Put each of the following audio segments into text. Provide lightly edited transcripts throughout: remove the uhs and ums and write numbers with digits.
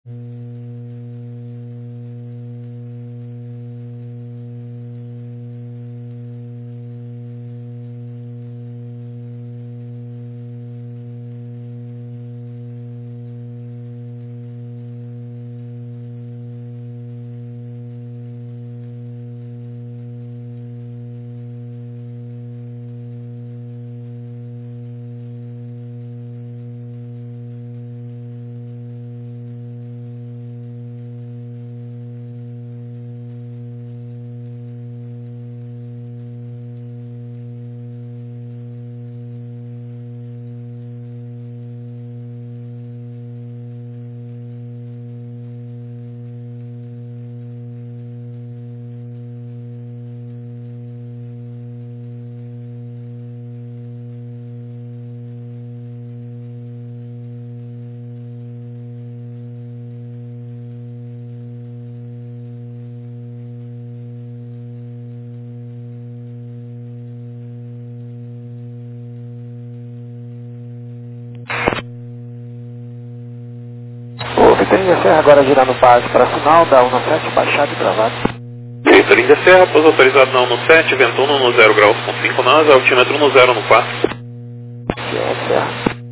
Linda Serra agora girando base para final da 17, baixado e travado. Eita, Linda Serra, pouso autorizado na 17, vento 1 no 0 graus com 5 nós, altímetro no 0 no 4. Serra.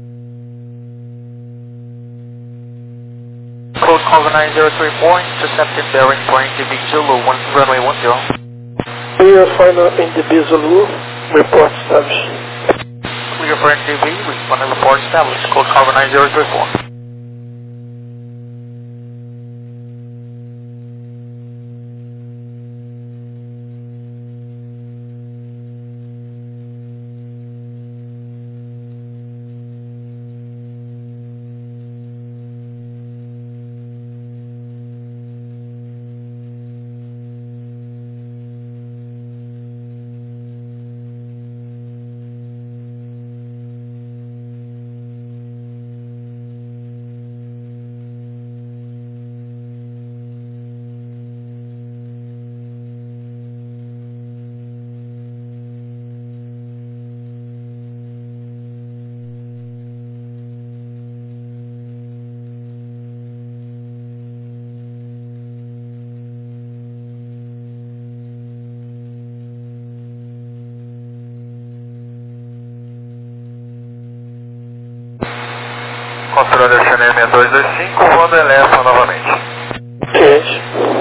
Code cover 9034, intercepted bearing for NDB Zulu, runway 10. Clear final NDB Zulu, report established. Clear for NDB, responding report established, code cover 9034. Controle SNM 6225, voando Elefa novamente. Quente.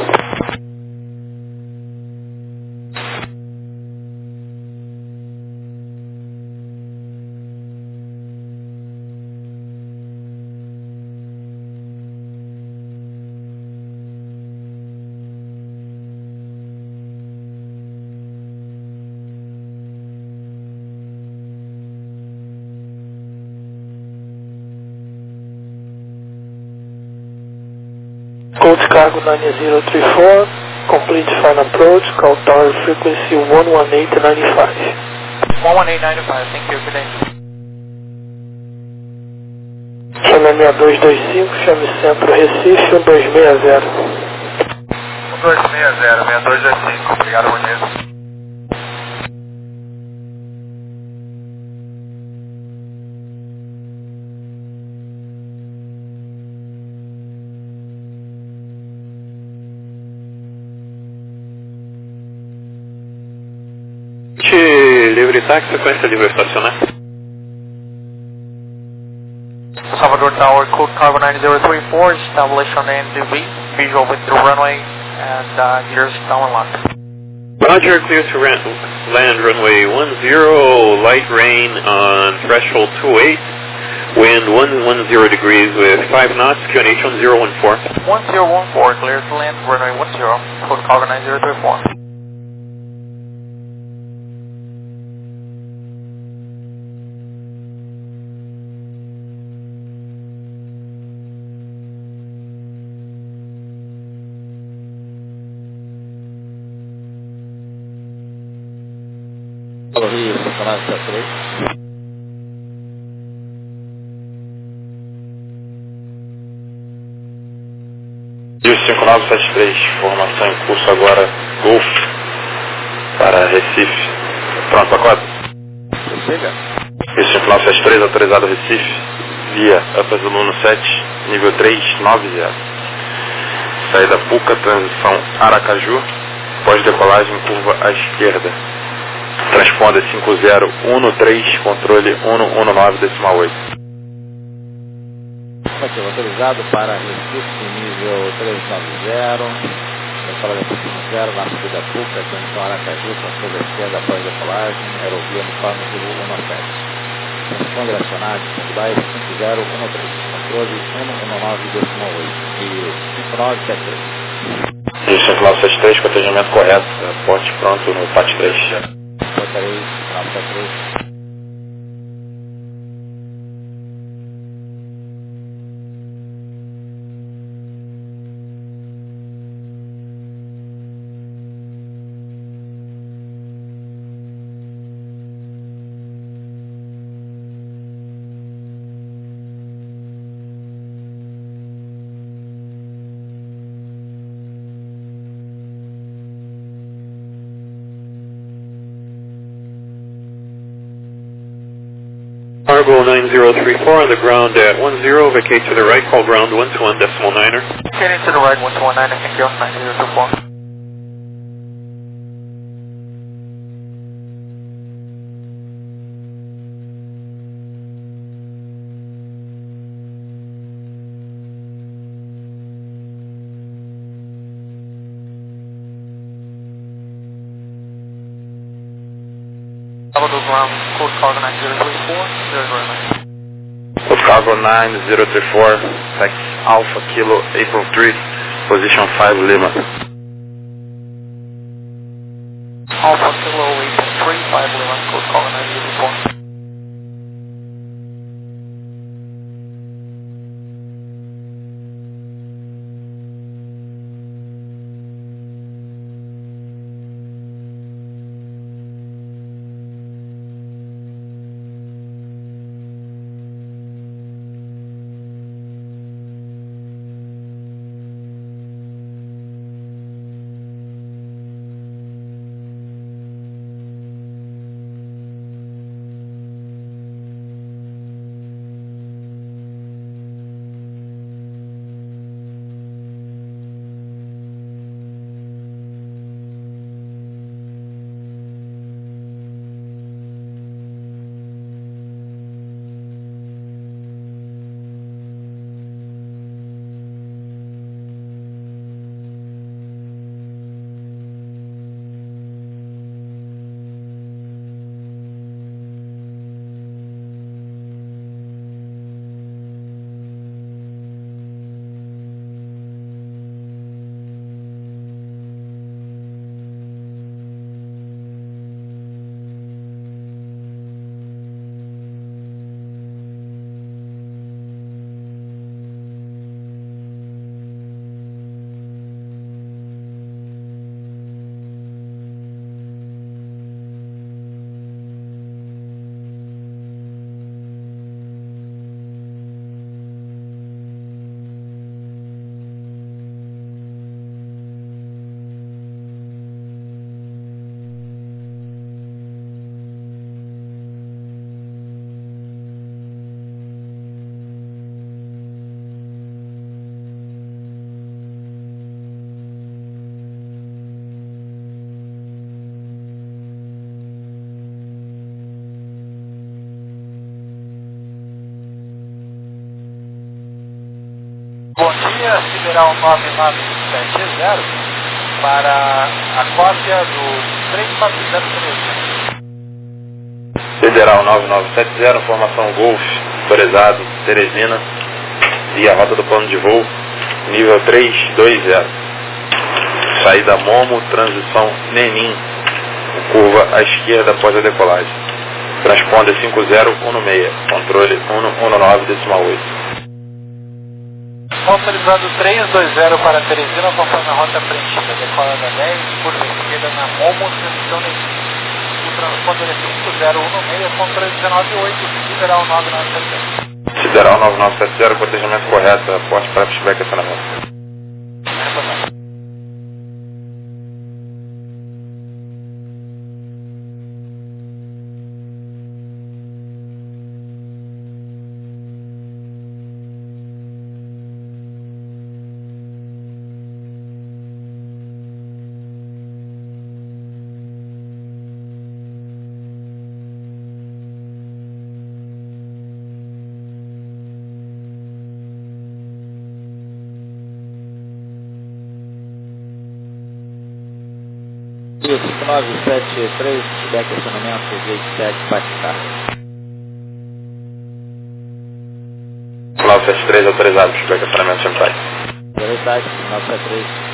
Code cargo 9034, complete final approach, call tower frequency 11895. 11895, thank you, good day. Chame 6225, chame centro Recife 1260. 1260, 6225, obrigado, bom dia. Livre táxi, sequência livre estacionar. Salvador Tower, code cover 9034, established on the NDB, visual with the runway, and gears down and locked. Roger, clear to land runway 10, light rain on threshold 28, wind 110 degrees with 5 knots, QNH 1014. 1014, clear to land runway 10, code cover 9034. Isso, canal 73. Isso, 5973, formação em curso agora, Golf, para Recife. Pronto, pacote? Chega. Isso, 5973, autorizado Recife, via Upper Zulu 7, nível 390. saída Puca, transição Aracaju, pós-decolagem curva à esquerda. Transponder 5013, controle 119,8. Aqui, autorizado para Recife, nível 390, decolagem por 0, na subida Puca, transição Aracaju, curva à esquerda, pós-decolagem, aerovia uniforme 017. Transponder acionado, Dubai 5013, controle 119,8 e 5973. E 5973, com atendimento correto, porte pronto no PAT 3. Portaria 5973. Cargo 9034 on the ground at 10, vacate to the right, call ground 121.9er. Getting to the right, 119, thank you, 9024. Salvador ground, code cargo 9034, 009. Code cargo 9034, tax Alpha Kilo April 3, position 5 Lima. Alpha Kilo April 3, 5 Lima, code cargo 9034. Bom dia, Sideral 9970 para a cópia do 3403. Sideral 9970, formação Golf, autorizado, Teresina, e a rota do plano de voo, nível 320. Saída Momo, transição Nenim, curva à esquerda após a decolagem. Transponder 5016, controle 119,8. Autorizado 320 para Teresina, conforme a rota preenchida. Decolada 10, curva esquerda na Momo, transição Nenim. O transponder é 5016, controle 198, Sideral 9970. Sideral 9970, protegimento correto, aporte para pushback e acionamento. Rio 5973, feedback acionamento, gate 7, bate-carga. 973 autorizado, feedback acionamento, Senpai. 07, 973.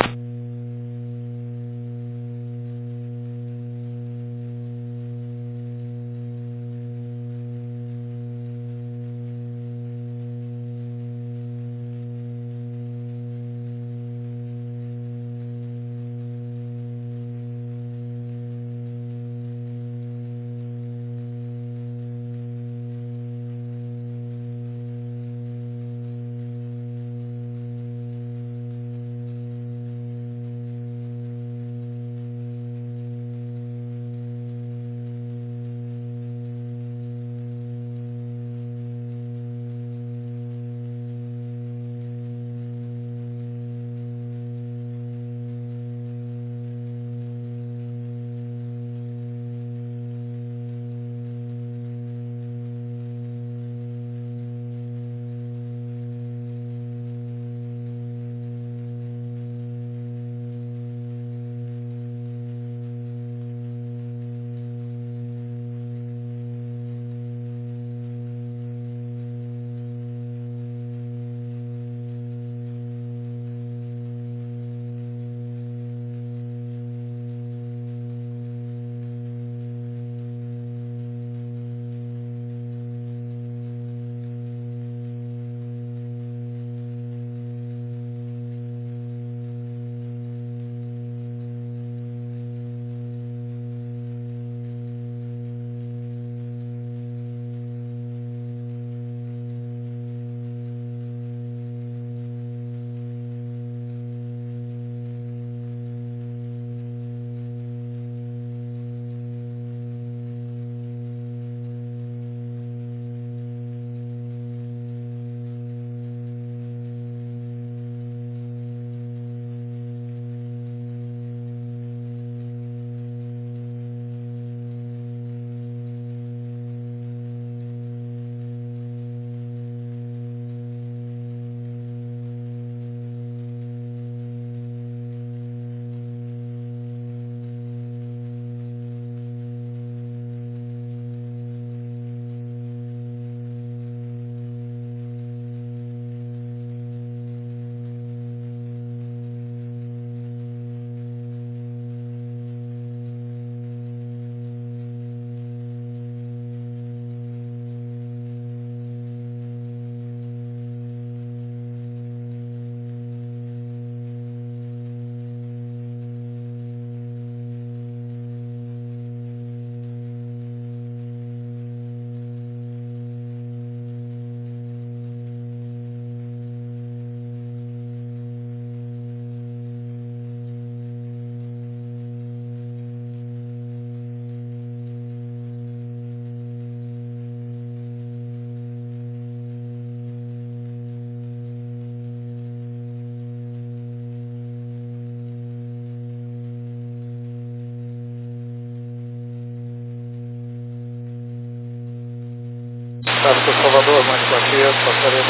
Tráfego Salvador, mais quarteiro, passarelo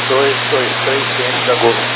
2223, ciente da Gol.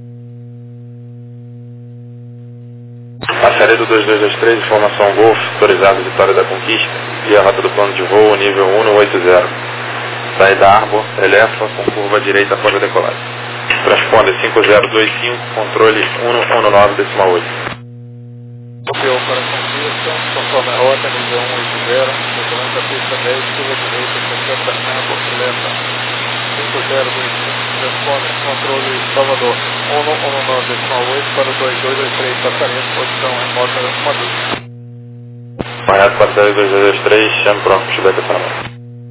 Passaredo 2223, informação Golf, autorizado Vitória da Conquista, via rota do plano de voo, nível 180. Saída Arbor, Elefa, com curva direita após a decolagem. Transponder 5025, controle 119,8. Copiou para a Conquista, conforme a rota, nível 180, segurança pista 10, curva direita, 60 Arbor, Elefa, 5025, transponder, controle Salvador, 119,8 para o 2223, passaredo, posição remota 1 Marreto passaredo 2223, chame pronto, feedback acionamento.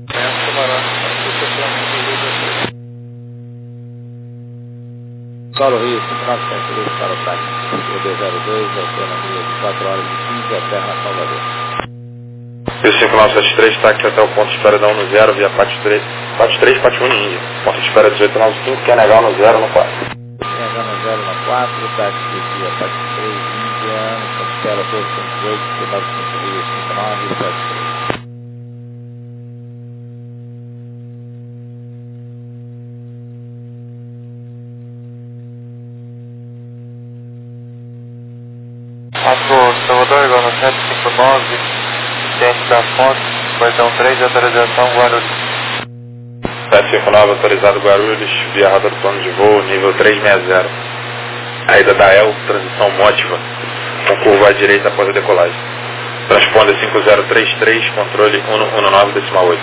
Solo Rio 5973 para o táxi, EB02, autonomia de 4 horas e 15, Eterna Salvador. Rio 5973, táxi até o ponto de espera da 10, via PAT 3, PAT 1 em Índia. Ponto de espera 1895, QNH no 0 no 4. QNH no 0 no 4, táxi via PAT 3, Índia, ponto de espera 258, C95 Rio 5973. Salvador, igual no 759, ciente da fonte, portão 3, autorização Guarulhos. 759 autorizado Guarulhos, via rota do plano de voo, nível 360. Saída da EL, transição Mótiva, com curva à direita após a decolagem. Transponder 5033, controle 119,8.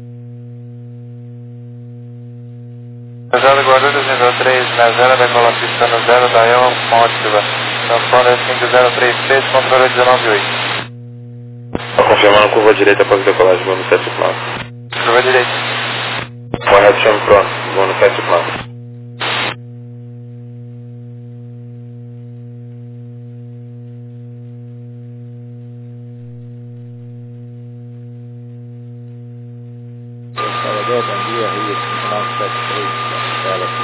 Autorizado Guarulhos, nível 360, decola pista no 0 da EL, Mótiva. Transponder 5033, controle 19,8. Confirmando curva à direita após a decolagem, voo no 759. Curva direita. Correto, chame pronto, voo no 759. Salvador, bom dia, Rio 5973, tela aqui.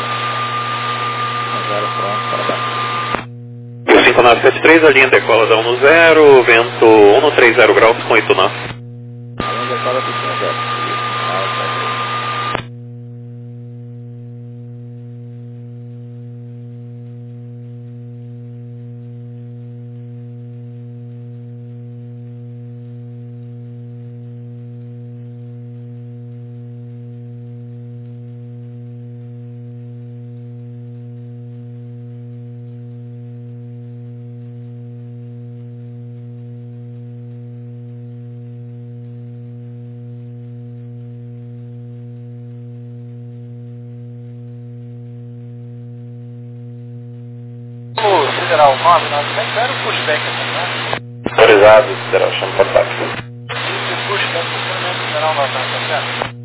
0 pronto para baixo. Rio 5973, a linha decola da 10, vento 130 graus com 8 knots. A linha decola piscina 0, Rio 5973. Federal 996, era o pushback aqui, né? Autorizado, Federal, chame contato. Esse pushback, funcionamento Federal 997.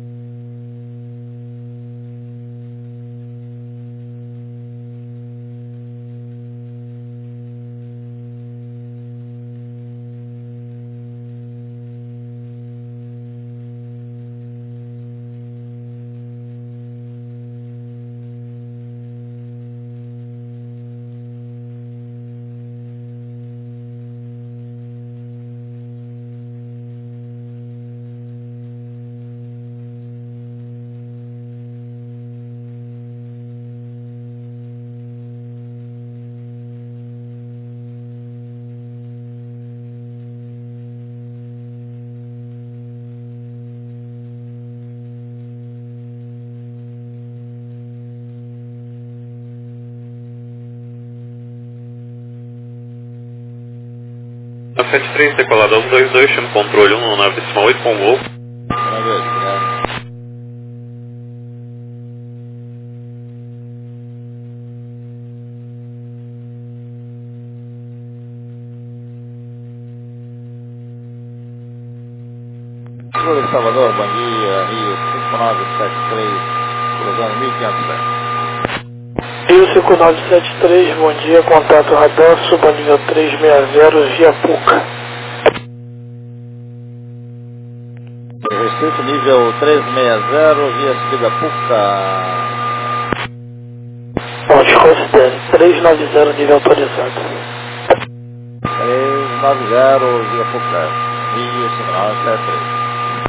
A 73, decolada 122, chame controle 119,8 com voo. Uma vez, né? Sul de Salvador, bom dia, Rio 5973, cruzando 1500 pés. Rio 5973, bom dia, contato radar, suba nível 360, via PUCA. Recife, nível 360, via subida PUCA. Bom, desconsidere, 390, nível autorizado. 390, via PUCA, Rio 5973.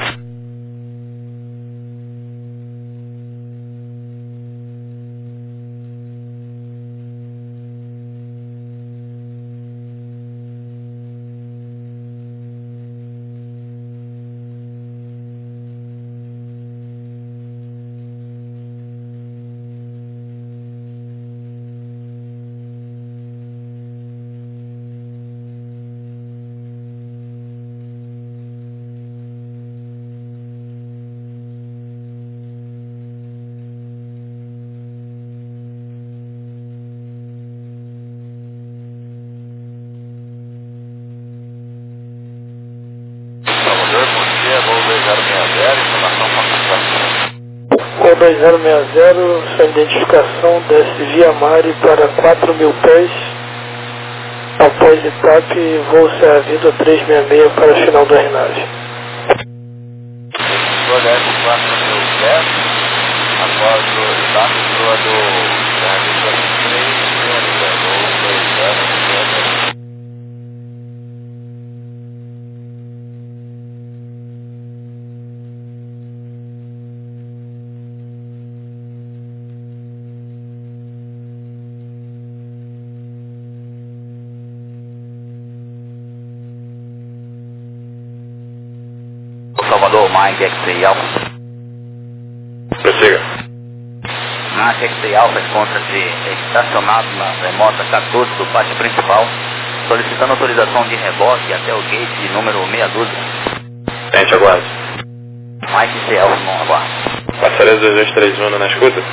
Voo 2060, sua identificação, desce via Mari para 4.000 pés. Após ETAP, voo servido a 366 para o final da renagem. Olhar 4.000 pés, após o ETAP, proa do 3, comandou Mike X-Ray Alpha. Prossiga. Mike X-Ray Alpha encontra-se estacionado na remota 14 do pátio principal, solicitando autorização de reboque até o gate número meia dúzia. Tente, aguarde. Mike X-Ray Alpha, não aguarda. Passaria 2231 na escuta?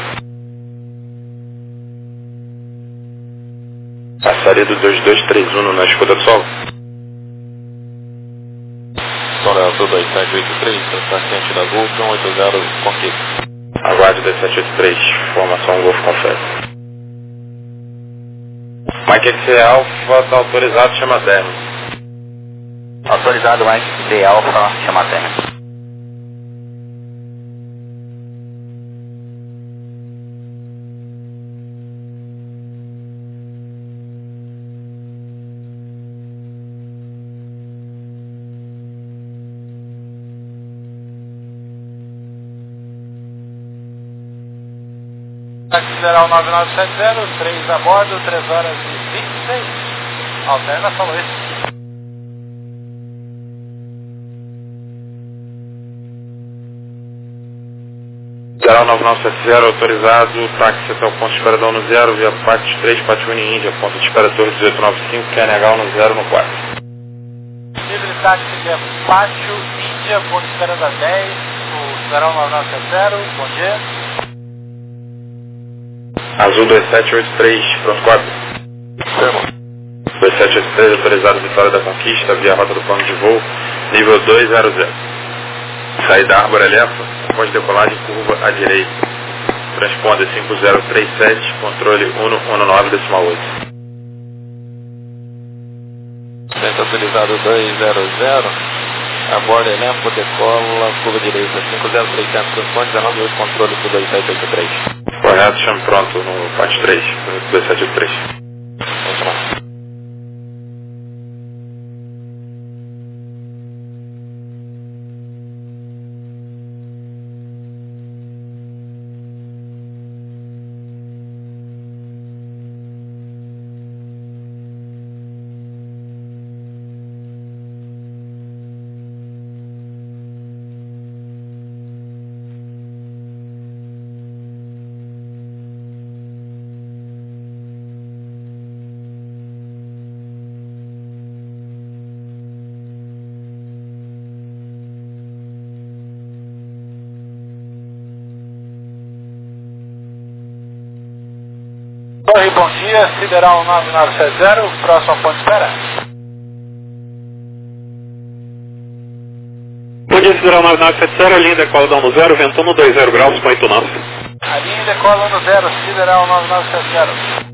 Passaria do 2231 na escuta do solo? Solo Alto 2783, transportante da Golf 180, conquista. Aguarde 2783, formação Golf confere. Mike XC Alpha, está autorizado, chama término. Autorizado Mike X-Ray Alpha, chama término. Táxi Federal 9970, 3 a bordo, 3 horas e 26. Alterna, falou isso. Federal 9970, autorizado, táxi até o ponto de espera da 10, via Pátio 3, Pátio Uni Índia, ponto de espera Torre 1895, QNH 10 no 4. Livre táxi de Pátio Índia, ponto de espera da 10, o Federal 9970, bom dia. Azul 2783, pronto 4. 2783, autorizado, Vitória da Conquista, via rota do plano de voo, nível 200. Saída Árvore Elefa, após decolagem, curva à direita. Transponder 5037, controle 119,8. Centro autorizado 200, a bordo Elefa, decola, curva direita 50300, transponder 198, controle por 2783. Correto, chame pronto no Pátio 3, 2783. Vamos lá. Torre, bom dia, Sideral 9970, próximo ponto de espera. Bom dia, Sideral 9970, linha decola da 10, vento 120 graus com 8 knots. A linha decola 10, Sideral 9970.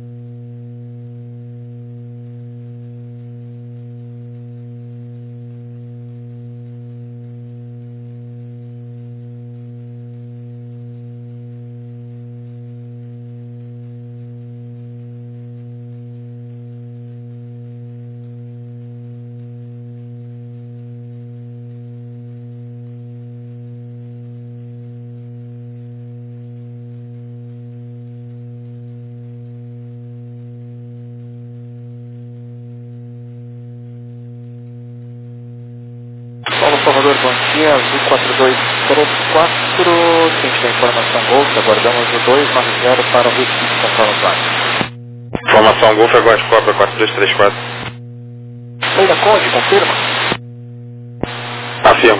Salvador, bom dia, Azul 4234, ciente da informação Golf, aguardamos o 290 para o Recife, São Paulo Plaza. Informação Golf, aguarde cobra 4234. Saída Conde, confirma? Afirmo.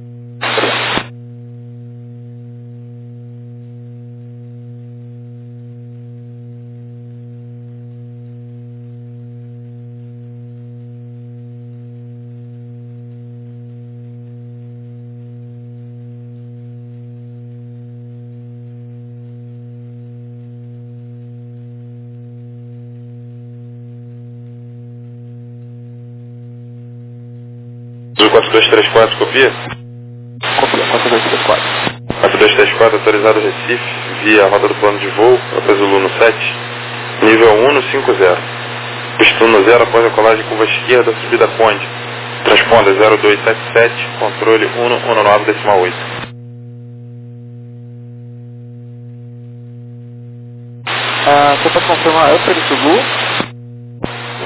Azul 4234, copia? Copia, 4234. 4234, autorizado Recife, via rota do plano de voo, Zulu no 7, nível 150. Pista 10 após a colagem curva esquerda, subida Conde. Transponder 0277, controle 119,8. Você pode confirmar, é o Felipe Zulu?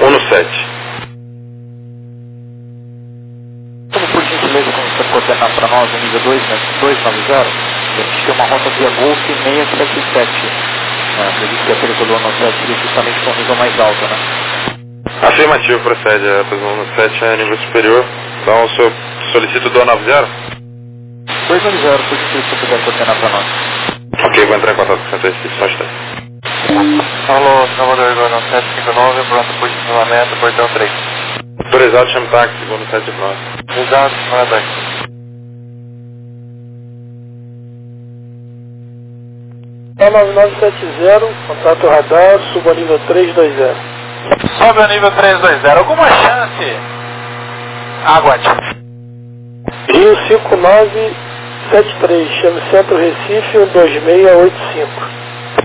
17. Como por gentileza, como você coordenar para nós no nível 290, a gente tem uma rota via Golf 677. Acredito que a Peresolona no 7 seria justamente com o nível mais alto, né? Afirmativo, procede. A Peresolona no 7 é nível superior. Então o senhor solicita o 290? 290, por que você puder coordenar para nós? Ok, vou entrar em contato com o centro de só está. Alô, Salvador 2759, pronto por estacionamento, portão 3. Autorizado, chame táxi, vou no 79. Exato, para táxi. É 9970, contato radar, suba ao nível 320. Sobe ao nível 320. Alguma chance? Aguarde. Rio 5973, chame Centro Recife 12685.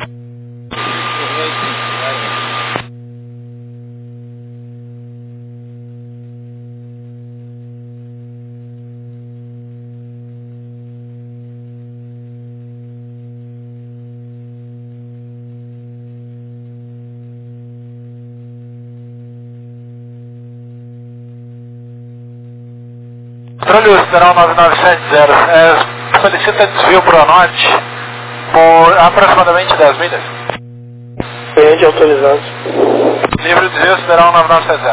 Controle Federal 9970, solicita desvio para o norte por aproximadamente 10 milhas. Cliente autorizado. Livre desvio Federal 9970.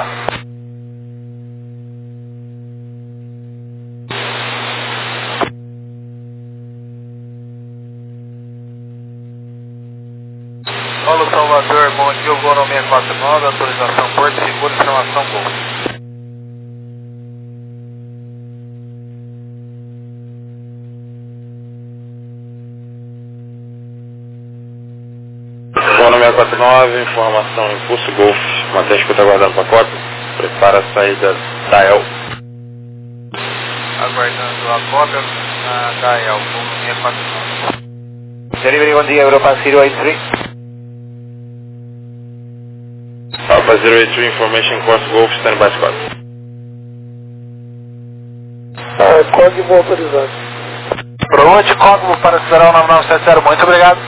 Paulo Salvador, bom dia, o voo 649, autorização Porto Seguro, informação Gol. Voo 649, informação Impulso Golf. Mantém escuta aguardando pacote. Prepara a saída da El. Aguardando a cópia da El, voo 649. Delivery, bom dia, Europa 083. Alpha 083, information course Golf, standby squad. Código autorizado. Pronto, código para Federal 9970, muito obrigado.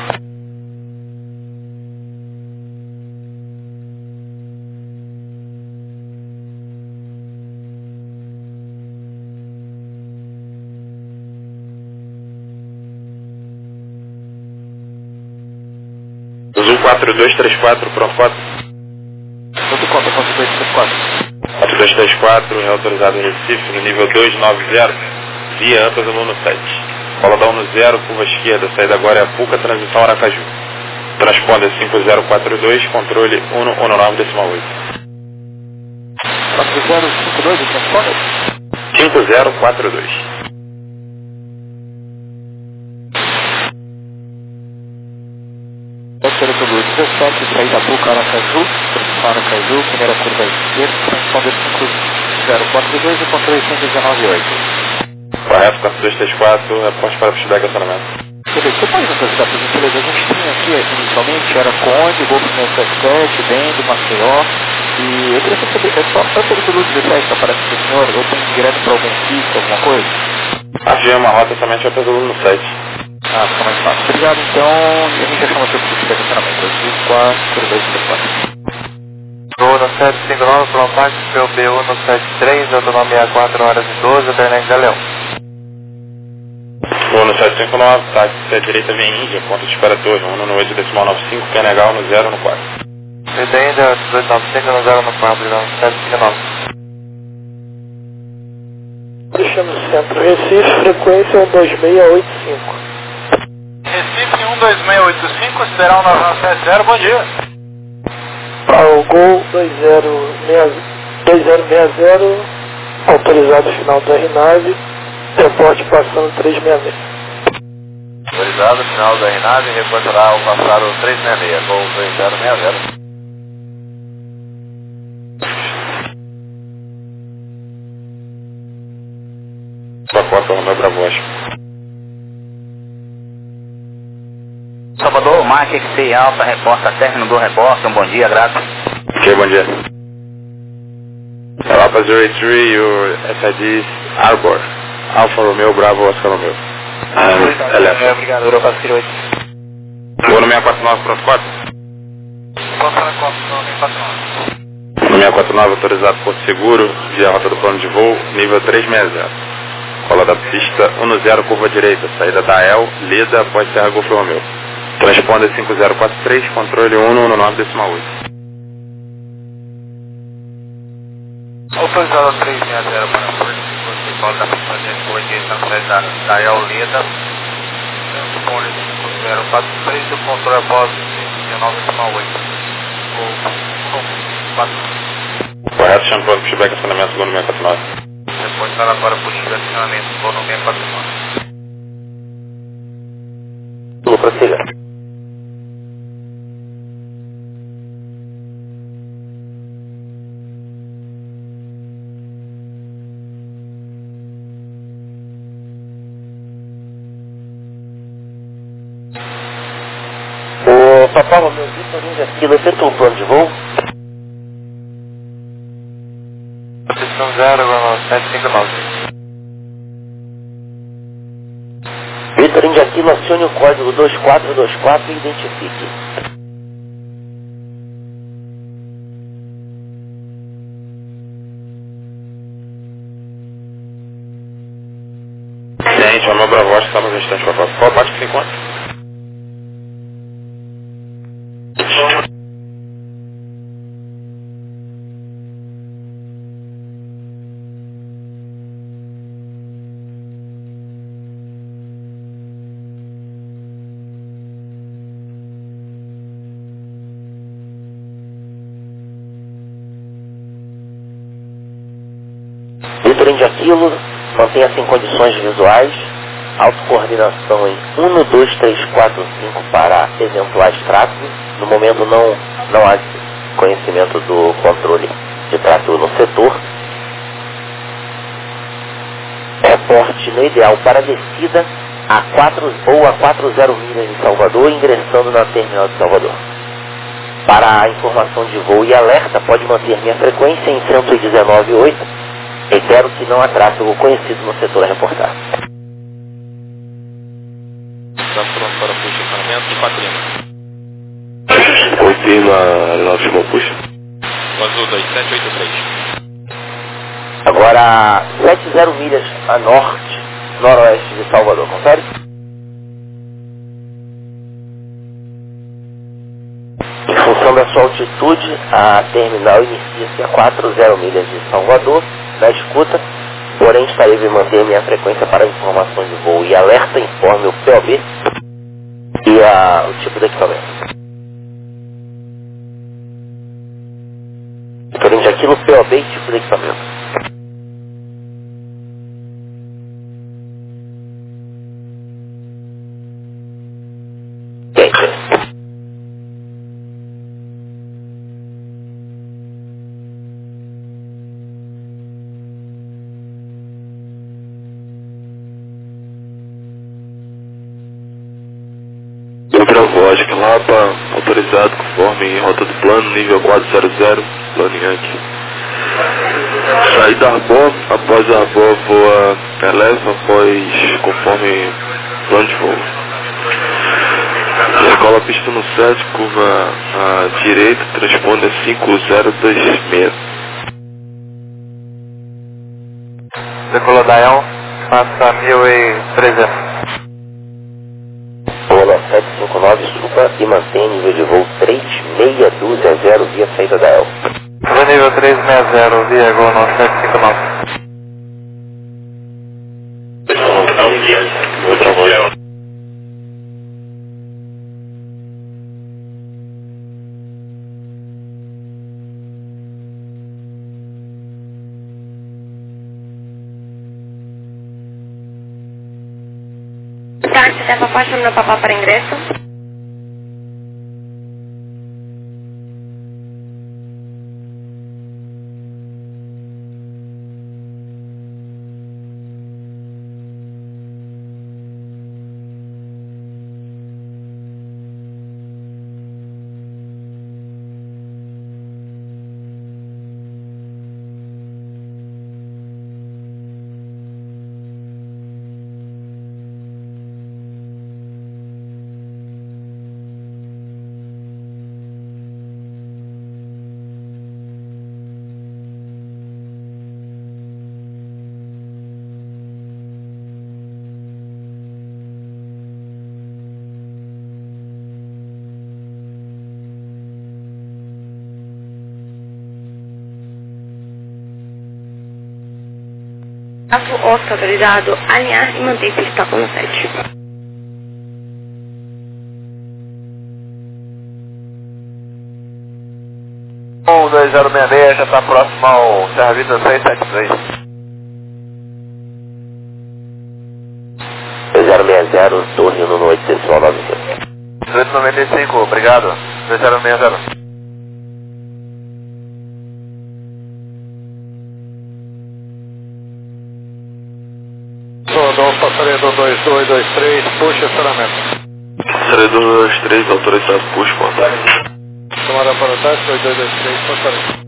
Azul 4234, pronto 4. Quanto conta, 4234? 4234, é autorizado em Recife, no nível 290, via Amplas aluno 7. Cola da 10, curva esquerda, saída agora é a Puca, transição Aracaju. Transponder 5042, controle 119.8. 4052, o transponder? 5042. Pelo 17, saída Puca, Aracaju, transição Aracaju, primeira curva esquerda, transponder 5042 e controle 119.8. Correto, 4234, reporte para feedback e acionamento. Você pode nos ajudar, por gentileza? A gente tinha aqui inicialmente, era Conde, Golf 677, Dendo, Maceió, e eu queria saber, é só pelo 17 que aparece para o senhor, ou tem direto para algum fixo, alguma coisa? Havia uma rota somente para pelo no 7. Ah, fica mais fácil. Obrigado, então, e a gente já chama o seu fixo de estacionamento, 24234. Voo no 759, pronto táxi, POBU no 73, autonomia 4 horas e 12, Internet da Leão. Voo no 759, táxi à direita vem Índia, ponto de espera torre, 198.95, PNH no 0 no 4. Ainda 1895 no 0 no 4, no 759. Deixando o centro. Recife, frequência 12685. Recife 12685, Federal 9970, bom dia. Ao Gol 2060, autorizado final da RNAV, reporte passando 366. Autorizado, final da RNAV, reportará ao passar o 366, Gol 2060. Pacote Romeu Bravoz. Salvador, Mike XC Alfa, reporta término do repórter, um bom dia, grato. Ok, bom dia. Alpha 083, your SID Arbor, Alfa Romeo Bravo Oscar Romeo. Obrigado, Europa 08. Vou no 649, pronto 4. Posso na Copa, não, 649. No 649, autorizado Porto Seguro, via rota do plano de voo, nível 360. Fala da pista 10, curva direita, saída da El, Lida, após Serra Golf Romeo. Transponder 5043, controle 119,8. Autorizado 360 para Porto, você fala da pista de direção saída da El, Lida. Transponder 5043, o controle após 19,8. Correto, chamando pushback, acionamento, segundo 649. Reportar agora puxando acionamento, vou no 649. Tudo prossiga. O Papai Romeu Vitor Índia Kilo, efetuou o plano de voo? Posição 0, 759. Vitor Índia Kilo, acione o código 2424 e identifique. Gente, uma Bravo, acho que está no instante, Papai. Qual parte que se encontra? Vitor Índia Kilo, mantenha-se em condições visuais, autocoordenação em 1, 2, 3, 4, 5 para exemplares tráfego. No momento não há conhecimento do controle de tráfego no setor. Reporte no ideal para descida a 4 ou a 40 milhas de Salvador, ingressando na terminal de Salvador. Para a informação de voo e alerta, pode manter minha frequência em 119,8. Reitero que não há tráfego conhecido no setor a reportar. Está pronto para push acionamento de Patrina. Confirma aeronáutica como puxa. O azul 2783. Agora, 70 milhas a norte, noroeste de Salvador, confere? Em função da sua altitude, a terminal inicia-se a 40 milhas de Salvador, na escuta, porém estarei de manter minha frequência para informações de voo e alerta, informe o POB e o tipo de equipamento. Referente àquilo, POB e tipo de equipamento. Lógica Lapa, autorizado conforme rota do plano, nível 400, plano Yankee. Saída Arbor, após Arbor voa eleva, após conforme plano de voo. Decola a pista no 7, curva à direita, transponder 5026. Decolou da El, passa 1300. Polo 759, suba e mantém nível de voo 3620 via saída da El. Nível 360, via Gol 759. Outra voz. Táxi da Papá, chamando Papá para ingresso. Oscar autorizado, alinhar e manter pista 17. 2066 já está próximo ao Serra Vida 673. 2060, torre 118, decimal 900. 1895, obrigado. 2060. Rodolfo, passageiro 2223, puxa acionamento. Passageiro 223, autorizado, puxa, boa tarde. Tomada para o táxi, 2223, passageiro.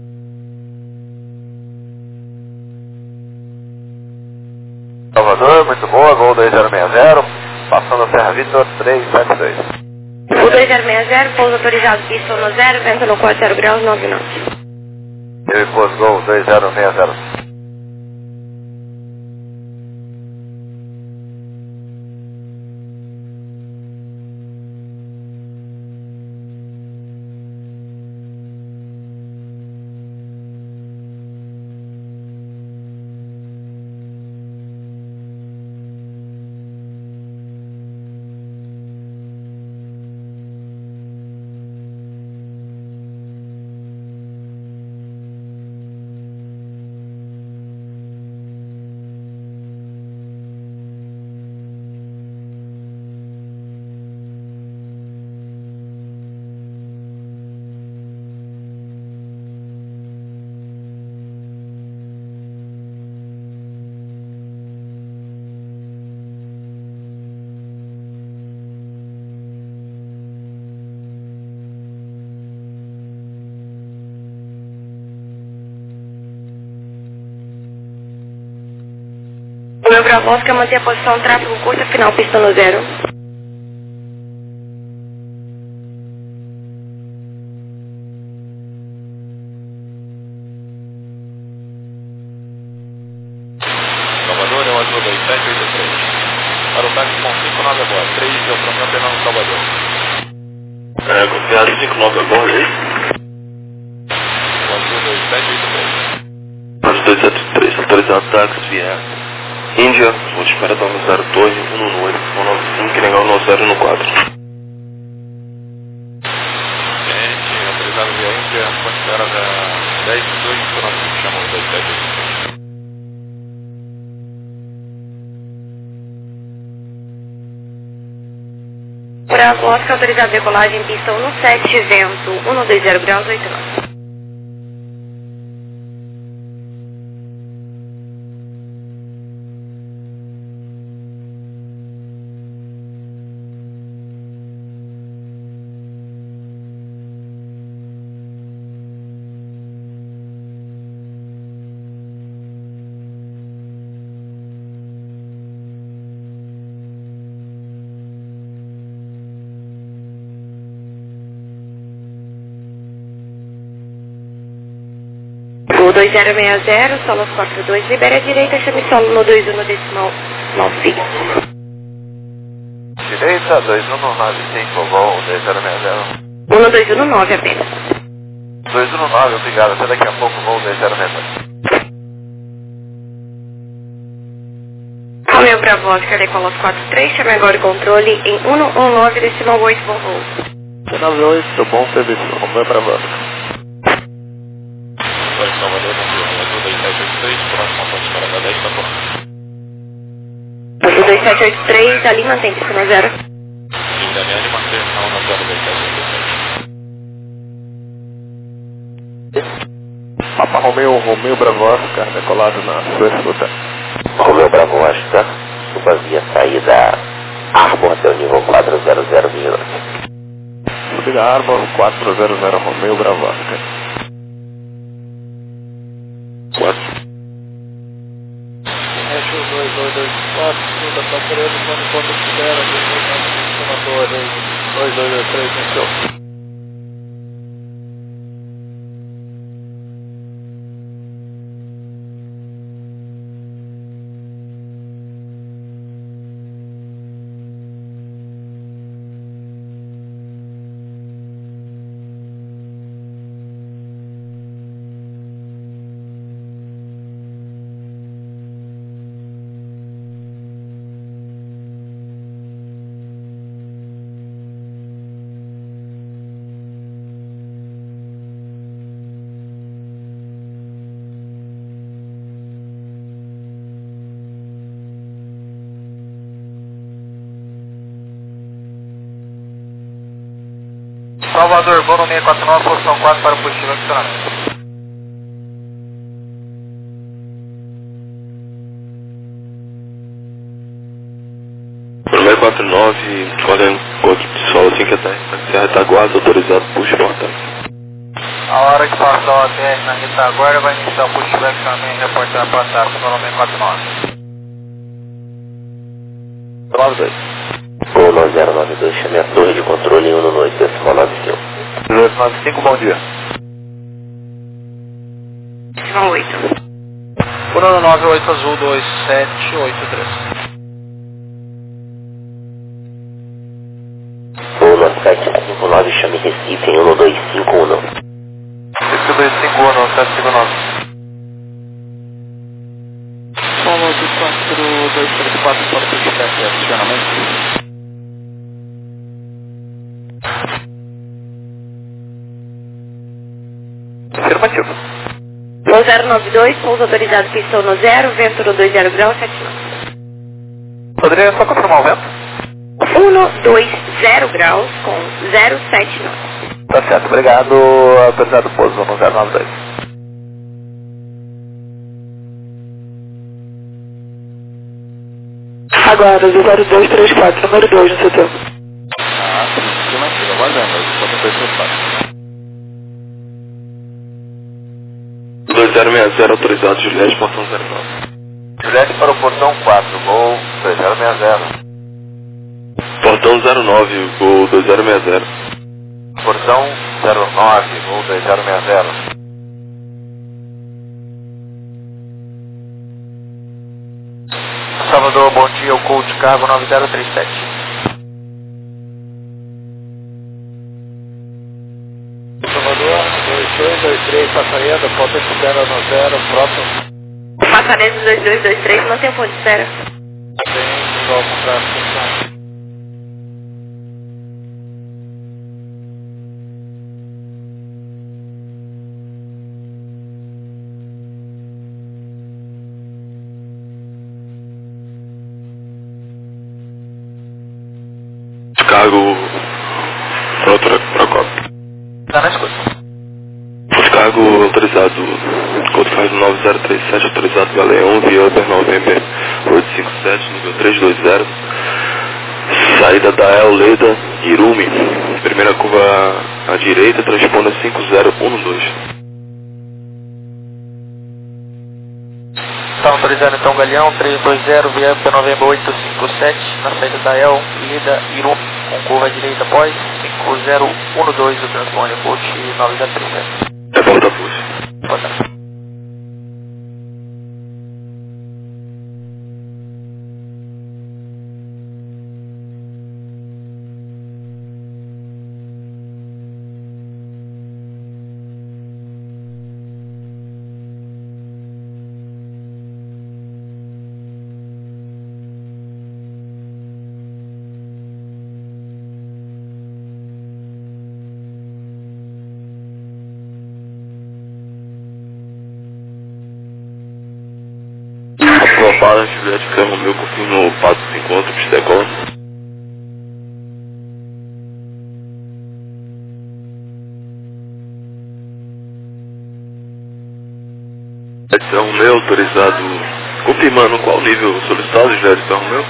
Salvador, muito boa, Gol 2060, passando a Serra Vitor 372. O 2060, pouso autorizado, pista 10, vento no 40 graus 99. Eu pôs Gol 2060. Meu Bravo Oscar, manter a posição, tráfego curta, final, pista no 0. Salvador, é o azul 2783. Para o táxi com 59 agora, 3 é o programa Fernando Salvador. Confiado 59 agora, é isso? O azul 2783. Mas 273, autorizado, táxi, via Índia, vou te esperar dar no 0 torre, 118, 195, que legal no 0 no 4. Gente, autorizado via Índia, ponte espera da 1018, que nós chamamos 2783. Bravo Oscar, autorizado decolagem, pista 17, vento 120 graus 89. O 2060, solo 42, libera a direita, chame solo no 21 decimal 9. Direita, 2195, Gol 2060. 1219 apenas. 219, obrigado. Até daqui a pouco, Gol 2060. Romeu Bravo Oscar, decola os 43, chame agora o controle em 119 decimal 8, bom voo. 98, bom serviço, Romeu Bravo Oscar. Salvador, bom dia, o azul 2783, próximo à ponte espera da 10, tá bom. O 2783, ali mantém pista no 0. Sim, Damiani, manter não no 02783. Papa Romeu Bravo Oscar, decolado na sua escuta. Romeu Bravo Oscar, suba via saída Arbor até o nível 400 vigilante. Subida Arbor 400, Romeu Bravo Oscar. 4. Echo 2224, segunda passareira, quando ponto espera, motor 2223, iniciou. Salvador, Gol no 649, posição 4 para o positivo acionamento. Por 649, olha encontro de solo assim que até Serra Retaguarda, autorizado push porta. A hora que passar o ATR na retaguarda vai iniciar o positivo acionamento e reportar a passagem no 649. 92. Gol 9092, chame a torre de controle 118, decimal 95. 295, bom dia. Decimal 8. 198 Azul 2783. Gol 9759, chame Recife em 11251. Recife 251, 759. Solo de 4234 para o feedback acionamento. Afirmativo. Gol 092, pouso autorizado pistão no 0, vento no 20 graus, 79. Poderia só confirmar o vento? 120 graus com 079. Tá certo, obrigado. Autorizado pouso no 092. Agora, 0234, número 2 no setor. Afirmativo, aguardando. Enquanto 234. 2060, autorizado Juliette, portão 09. Juliette para o portão 4, Gol 2060. Portão 09, Gol 2060. Portão 09, Gol 2060. Salvador, bom dia, o Coach Cargo 9037. Salvador, 2223, Passareda, ponto de espera no 0, próximo. Passareda 2223, mantém o ponto de espera. Tem igual para a Chicago, Procopio. Tá na escuta. Chicago, autorizado, Code 9037, autorizado Galeão, via Uber November 857, nível 320. Saída da El Leda, Irumi. Primeira curva à direita, transponda 5012. Está autorizado então Galeão 320 via Uber November 857 na saída da El Leda Irumi com curva à direita após 5012 o transponder Coach 9037. É porta push. Fala, Juliette, Ferro meu, confirma o passo de encontro, Pistecon. Ferro meu, autorizado, confirmando qual nível solicitado, Juliette, Ferro meu.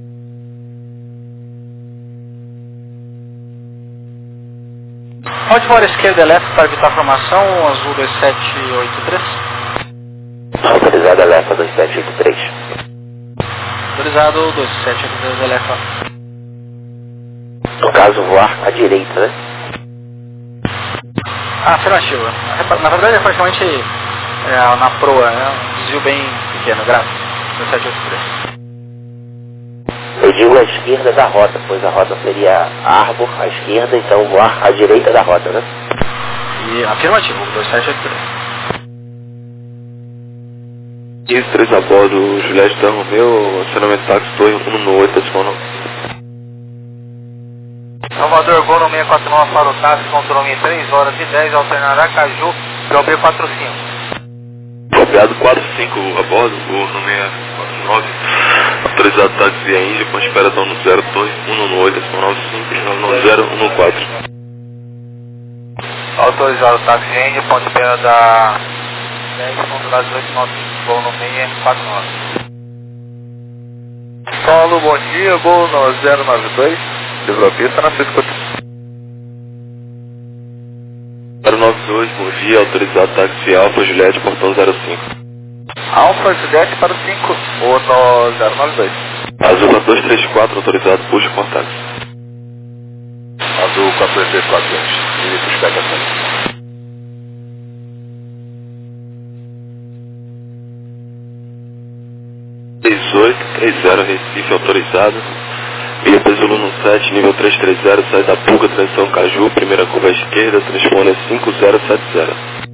Onde mora a esquerda elétrica para evitar a formação, Azul 2783. Autorizado alerta 2783. Autorizado 2783 elétrica. No caso, voar à direita, né? Afirmativo. Na verdade é praticamente na proa, né? Um desvio bem pequeno, gráfico. 2783. Eu digo à esquerda da rota, pois a rota seria Arbor à esquerda, então voar à direita da rota, né? E afirmativo, 2783. 15-3 a bordo, Juliette da Romeu, acionamento táxi, torre 118, decimal 9. Salvador, Gol no 649 para o táxi, controle 3 horas e 10, alternar Aracaju, POB 45. Copiado 45 a bordo, Gol no 649, autorizado táxi via Índia, com esperação no 0, torre 118, decimal 95, 99014. Autorizado o táxi Índia, ponte espera da 10, ponto 1895, voo no 649. Paulo, bom dia, voo no 092, livrou a pista na sua escuta. 092, bom dia, autorizado táxi Alfa Juliette, portão 05. Alfa Juliette para o 5, ou no 092. Azul 4234, autorizado, puxa por táxi. Azul 4234, início expectativa. 3830 Recife, autorizado. Via Pesolino 7, nível 330, sai da Puga, transição Caju, primeira curva à esquerda, transpone 5070.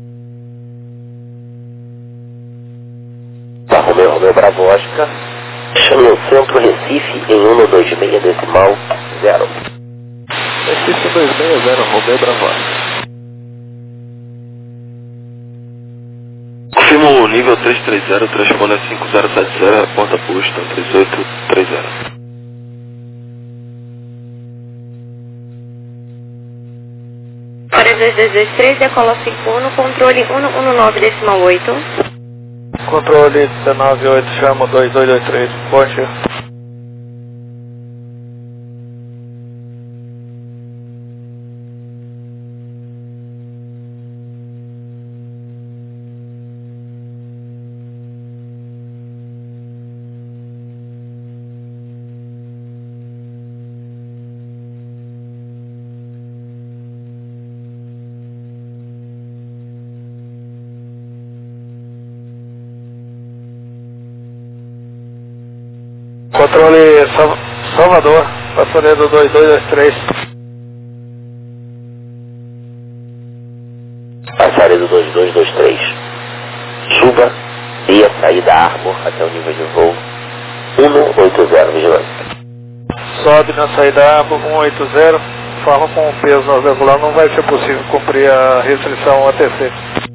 Tá, Romeu Bravo Oscar, chame o centro Recife em 126 decimal 0. Recife 260, Romeu Bravo Oscar. Confirma o nível 330, transpone 5070, porta posta 3830. Para 2223, decola 51, controle 119 decimal 8. Controle 198, chama 2223. Bom dia. Controle Salvador, passageiro 2223. Passageiro 2223. Suba via saída Arbor até o nível de voo 180, vigilância. Sobe na saída Arbor 180, forma com o peso no regular, não vai ser possível cumprir a restrição ATC.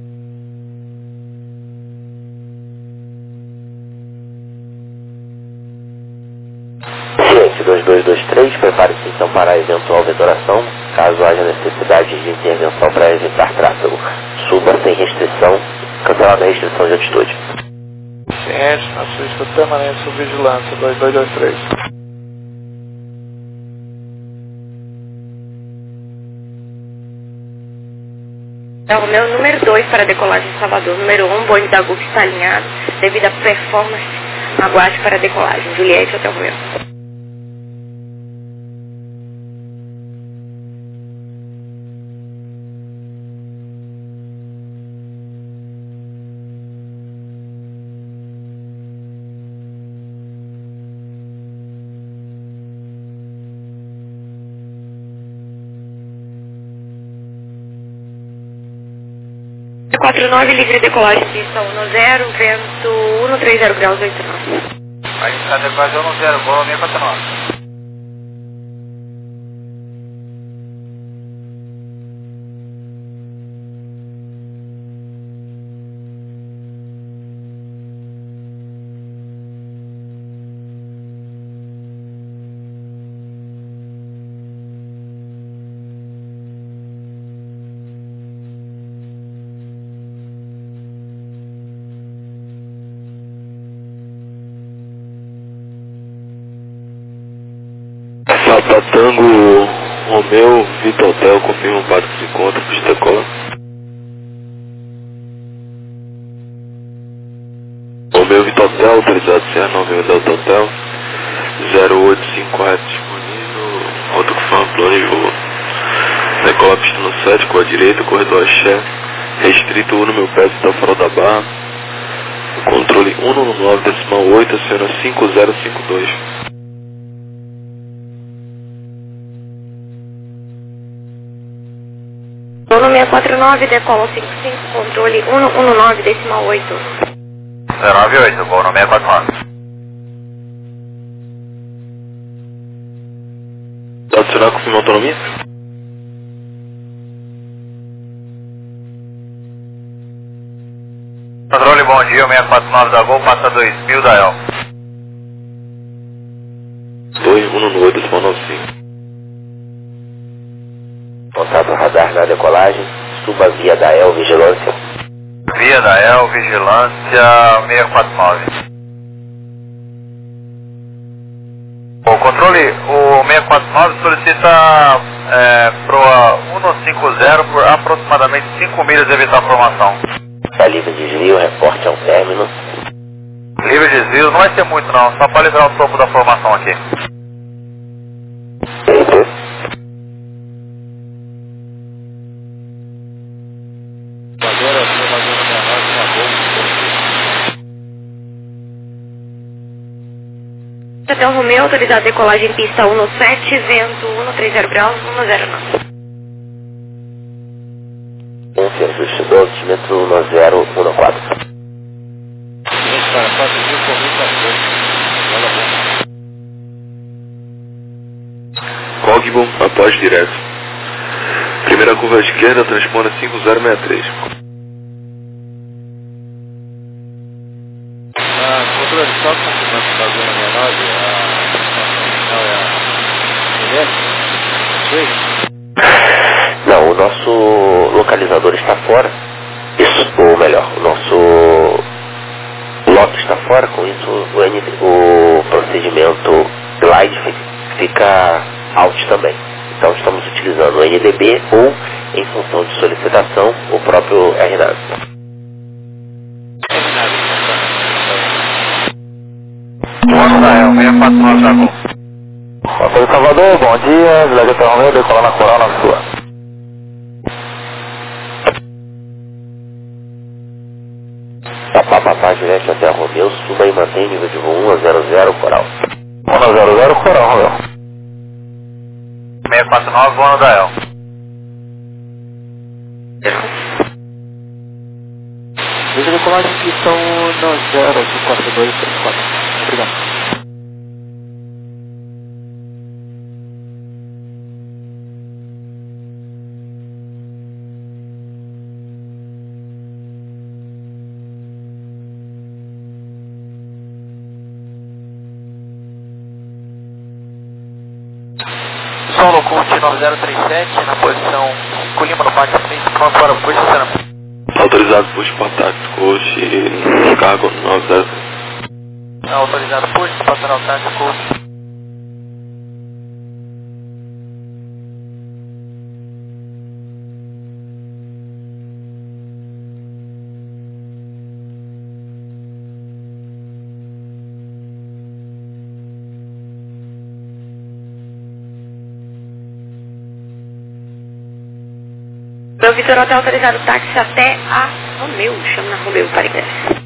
Ciente 2223, prepare-se então para a eventual vetoração, caso haja necessidade de intervenção para evitar tráfego. Suba sem restrição, cancelada a restrição de altitude. Ciente, na sua escuta permanente sob vigilância 2223. O meu número 2 para decolagem de Salvador. Número 1, bonde da GUP está alinhado. Devido à performance, aguarde para decolagem. Juliette, Hotel Romeu. Tá. 49, livre decolagem de pista 10, vento 130 graus 89. Aí está decolagem 10, voo no 649. Tango Romeu, Vitor Hotel, confirma o padre que se encontra, pista cola. Romeu, Vitor Hotel, autorizado CR9 Delta Hotel, 085 correto disponível, autocufam, plano de voo. Decola a pista no 7, com a direita, corredor axé, restrito 1 no meu pé, está fora da barra. Controle 119 decimal 8, aciona 5052. Voo no 649, decola 55, controle 119 decimal 8. 098, voo no 649. Adicionar confirma autonomia? Controle, bom dia, 649 da Gol, passa 2000 da El. 218 decimal 95. Contato radar na decolagem, suba via da El Vigilância. Via da El Vigilância 649. O controle, o 649 solicita proa 150 por aproximadamente 5 milhas de evitar formação. Está livre de desvio, reporte ao término. Livre de desvio, não vai ser muito não, só para livrar o topo da formação aqui. Eita. Hotel Romeu, autorizado a decolagem em pista 17, vento 130 graus, 109. Ajuste do altímetro 1014. Para 4.000 Cogbo, após direto. Primeira curva à esquerda, transponder 5063. Controle, só confirmando que está zona menor, Não, o nosso localizador está fora. Isso, ou melhor, o nosso lote está fora, com isso o procedimento glide fica out também. Então estamos utilizando o NDB ou, em função de solicitação, o próprio RNAV. Vamos da El 649 da Gol. Hotel Salvador, bom dia, Vila Hotel Romeu, decolar na Coral na sua. Papapá, direct Hotel Romeu, suba e mantém nível de voo 100 Coral. 100 Coral, Romeu. 649, voando da El. Veja decolagem que estão no 0 aqui, 4234. Obrigado. Solo Conte 9037, na posição 5 Lima no Parque 3, pronto para o posicionamento. Autorizado por Spartax, coach, Chicago 90. Autorizado por Pastoral Tático. Meu Vitor Hotel autorizado táxi até a Romeu, chama na Romeu para ingresso.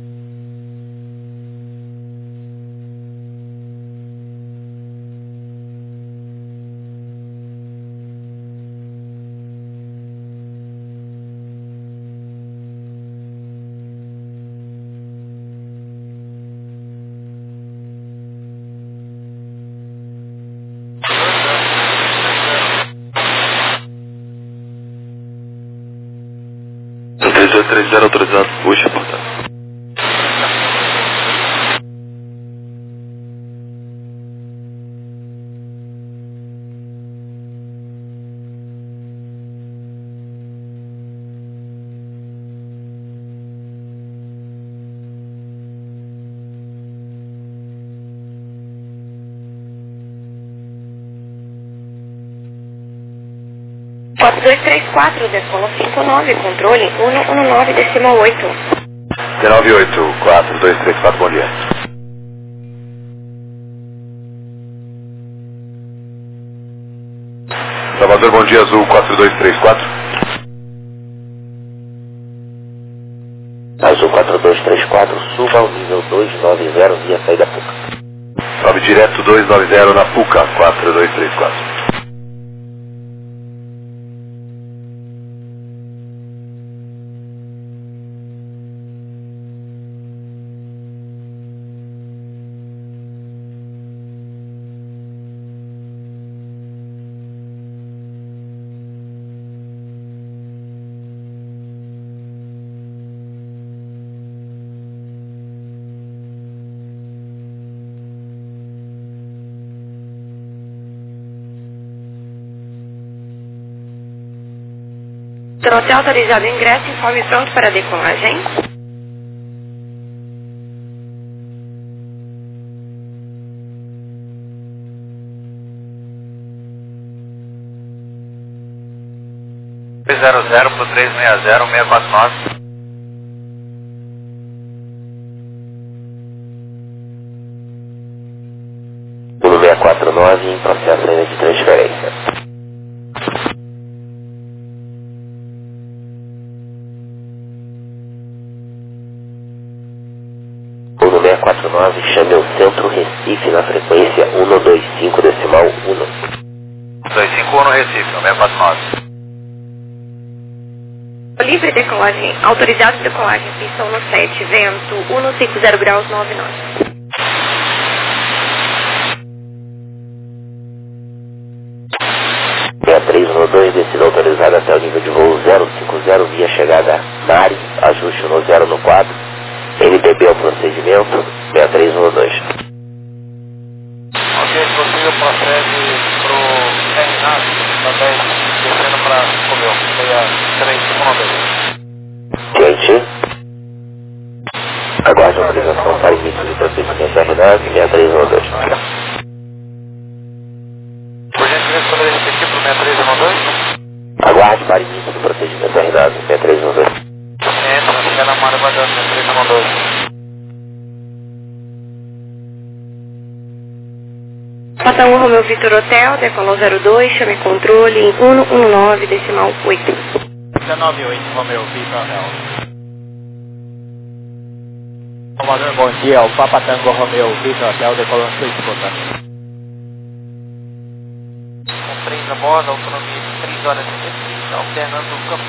O 3830 autorizado por Spartax. Quatro 234, decola 59, controle 119,8. 198, 4234, bom dia. Salvador, bom dia, Azul 4234. Azul 4234, suba ao nível 290 via saída PUCA. Sobe direto 290 na PUCA 4234. Vitor Hotel, autorizado o ingresso, informe pronto para decolagem. Zero zero pro 360 649. Pulo 649 em processo ainda de transferência. Pulo 649, chame o Centro Recife na frequência 125 decimal 1. 251 no Recife, 649. Livre decolagem, autorizado decolagem, pistão no 7, vento 150 graus 99. Descida autorizada até o nível de voo 050 via chegada Mari, ajuste no 0 no 4, NPB ao procedimento 6312. Ok, possível procede pro terminado, também descendo para Comeu, 6312. Gente, aguarde a autorização para início de procedimento terminado 6312. Por gentileza, poderia repetir pro 6312? Aguarde para início do procedimento terminado 6312. Entra, fica na Mara guardando 6312. Pata 1, Romeu Vitor Hotel, decolou 02, chame controle em 119 decimal 8. 198, Romeu Vitor Hotel. Salvador, bom dia, o Papa Tango Romeu Vitor Hotel, decolou 6 escuta. Com 3 a bordo, autonomia de 3 horas e 30, alternando o campo.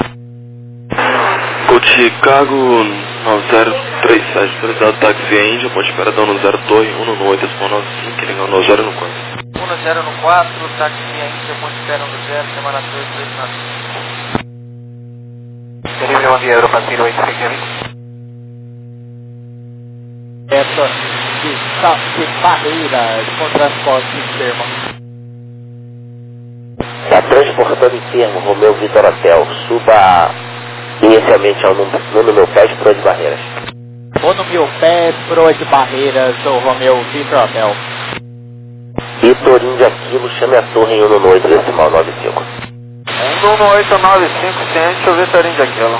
Code Chicago 9037, autorizado táxi Índia, ponte Paradão no 0 Torre, 198, responde 95, legal no 0 no 4. 10 no 4, táxi Índia, ponte Paradão no 0, semana 2, 395. Delivery 1 dia, Europassiro 8, essa de barreiras com transporte em termo. Está transportando em termo, Romeu Vitor Hotel. Suba inicialmente ao no meu pé de proa de barreiras. Ou no meu pé, proa de barreiras, ou Romeu Vitor Hotel. Vitor Índia Kilo, chame a torre em 118 decimal 95. 11895, ciente, o Vitor Índia Kilo.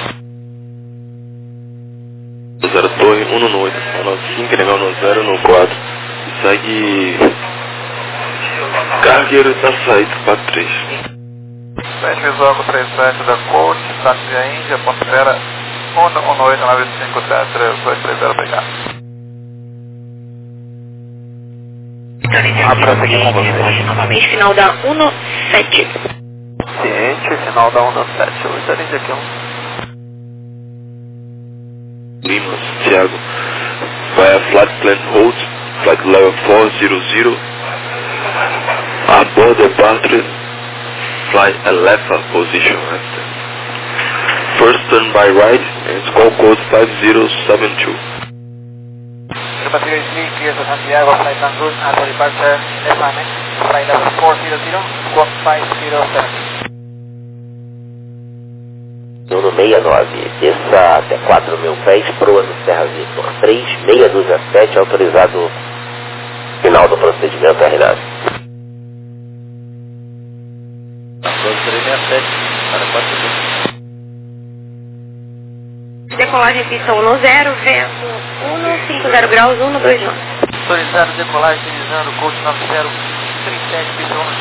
0 Torre, 198, decimal 95, legal no 0 no 4. Segue... Cargueiro está saído para 3. 7 visual 37 da Coach, táxi Índia, ponto Pera, 11895732830 pegar. Prosseguir com vocês. Novamente, final da 17. Ciente, final da 17, o Vitor Índia Kilo. Lima, Santiago, via flight plan hold, flight level 400, aboard departure, flight Alefa position after. First turn by right, and call code 5072. Passenger Street, clear to Santiago, flight en route, auto departure, FAM, flight level 400, squawk 5070. No 69, desça até 4 mil pés, proa no Serra Vitor 3627, autorizado final do procedimento terminado. 367, para 4 Decolagem pistão no 0, vento 150 graus 129. Autorizado decolagem utilizando o coach 9037, pistão no